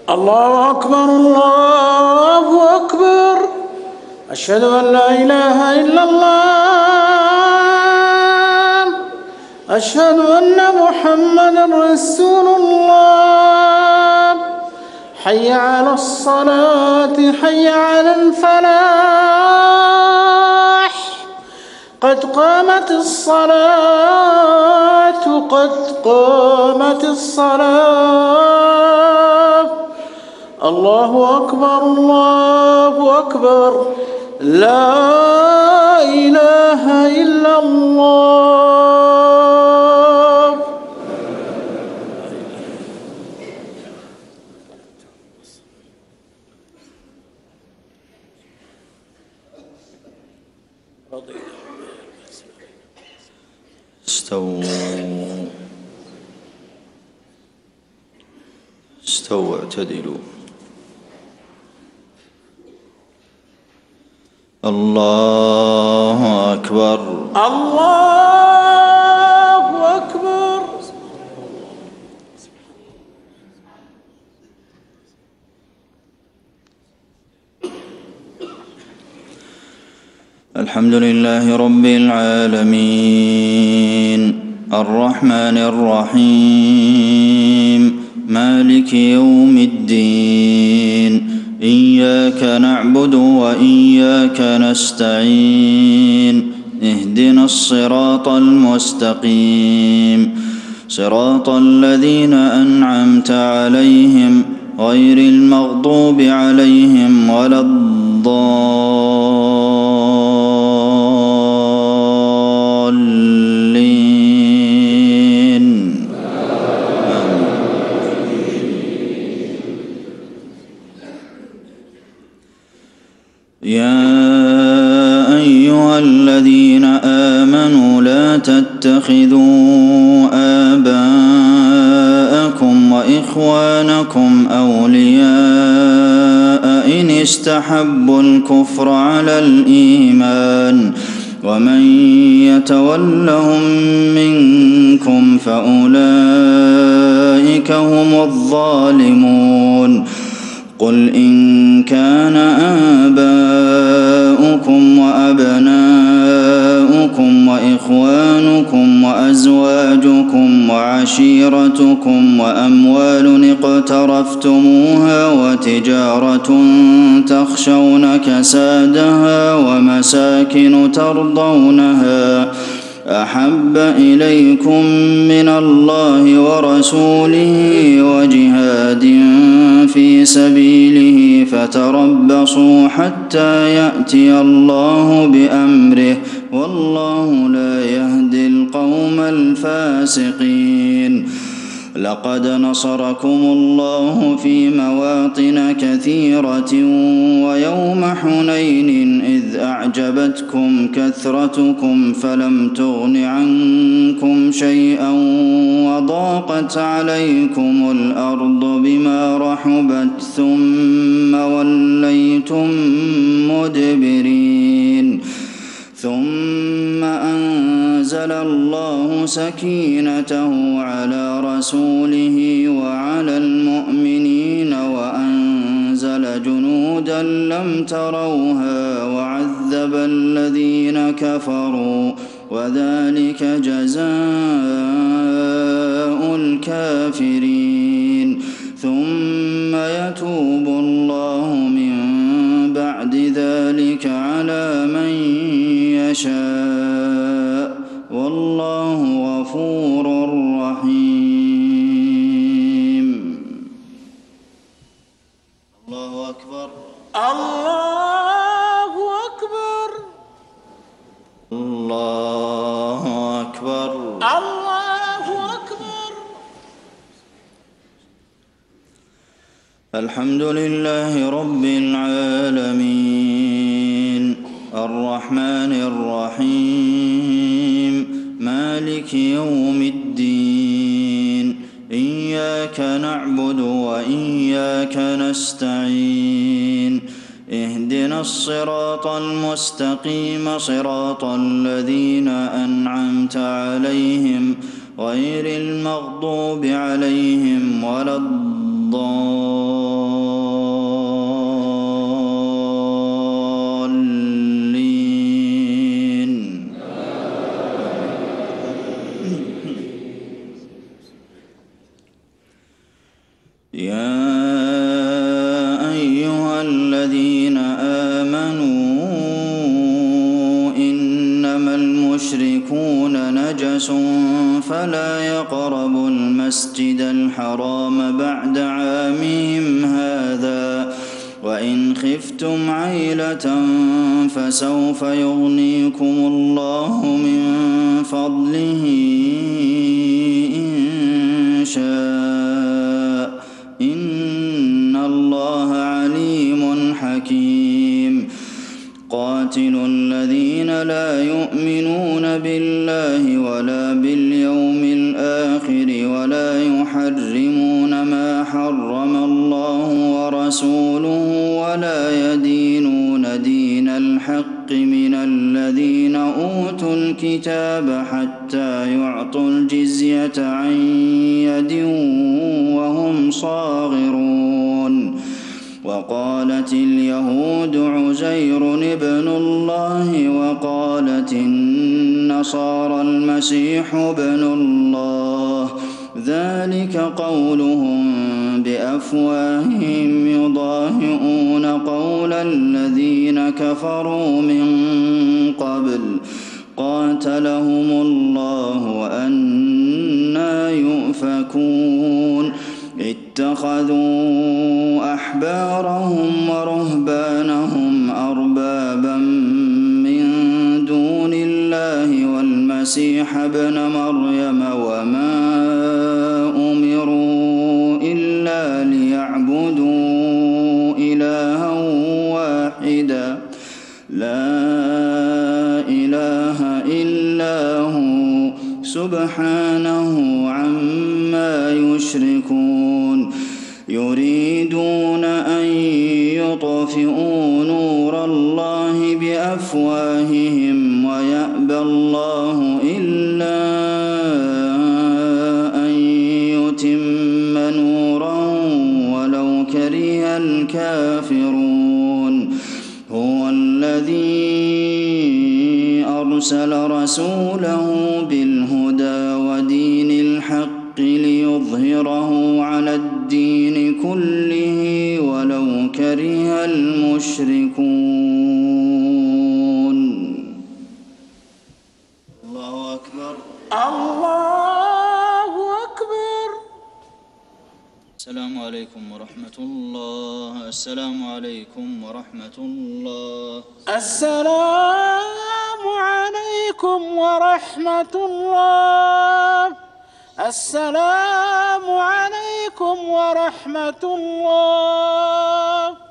الله أكبر الله أكبر. أشهد أن لا إله إلا الله. أشهد أن محمدا رسول الله. حي على الصلاة حي على الفلاح. قد قامت الصلاة قد قامت الصلاة. الله أكبر الله أكبر. لا إله إلا الله. استووا اعتدلوا. الله أكبر الله أكبر. الحمد لله رب العالمين الرحمن الرحيم مالك يوم الدين إياك نعبد وإياك نستعين اهدنا الصراط المستقيم صراط الذين أنعمت عليهم غير المغضوب عليهم ولا الضالين. يا أيها الذين آمنوا لا تتخذوا آباءكم وإخوانكم أولياء إن استحبوا الكفر على الإيمان ومن يتولهم منكم فأولئك هم الظالمون. قل إن كان آباؤكم وأبناؤكم وإخوانكم وأزواجكم وعشيرتكم وأموال اقترفتموها وتجارة تخشون كسادها ومساكن ترضونها أحب إليكم من الله ورسوله وجهاد في سبيله فتربصوا حتى يأتي الله بأمره والله لا يهدي القوم الفاسقين. لقد نصركم الله في مواطن كثيرة ويوم حنين إذ أعجبتكم كثرتكم فلم تغن عنكم شيئا وضاقت عليكم الأرض بما رحبت ثم وليتم مدبرين. ثم أنزل الله سكينته على رسوله وعلى المؤمنين وأنزل جنودا لم تروها وعذب الذين كفروا وذلك جزاء الكافرين. ثم يتوب الله من بعد ذلك على من يشاء والله غفور رحيم. الله أكبر الله أكبر. الله أكبر الله أكبر. الحمد لله رب العالمين الرحمن الرحيم مالك يوم الدين إياك نعبد وإياك نستعين اهدنا الصراط المستقيم صراط الذين أنعمت عليهم غير المغضوب عليهم ولا الضالين. يا أيها الذين آمنوا إنما المشركون نجس فلا يقربوا المسجد الحرام بعد عامهم هذا وإن خفتم عيلة فسوف يغنيكم الله من فضله إن شاء إن الله عليم حكيم قاتلوا الذين لا يؤمنون بالله ولا باليوم الآخر ولا يحرمون ما حرم الله ورسوله ولا يدينون دين الحق من الذين أوتوا الكتاب حتى يعطوا الجزية عن يد وهم صاغرون وقالت اليهود عزير ابن الله وقالت النصارى المسيح ابن الله ذلك قولهم بأفواههم يضاهئون قول الذين كفروا من قبل قاتلهم الله أنى يؤفكون اتخذوا أحبارهم ورهبانهم أربابا من دون الله والمسيح ابن مريم وما أمروا إلا ليعبدوا إلها واحدا لا إله إلا هو سبحانه عما يشركون يريدون أن يطفئوا نور الله بأفواههم ويأبى الله إلا أن يتم نوره ولو كره الكافرون هو الذي أرسل رسوله بالهدى ودين الحق ليظهره على الدين كله ولو كره المشركون الله أكبر الله أكبر. السلام عليكم ورحمة الله. السلام عليكم ورحمة الله. السلام عليكم ورحمة الله. السلام عليكم ورحمة الله.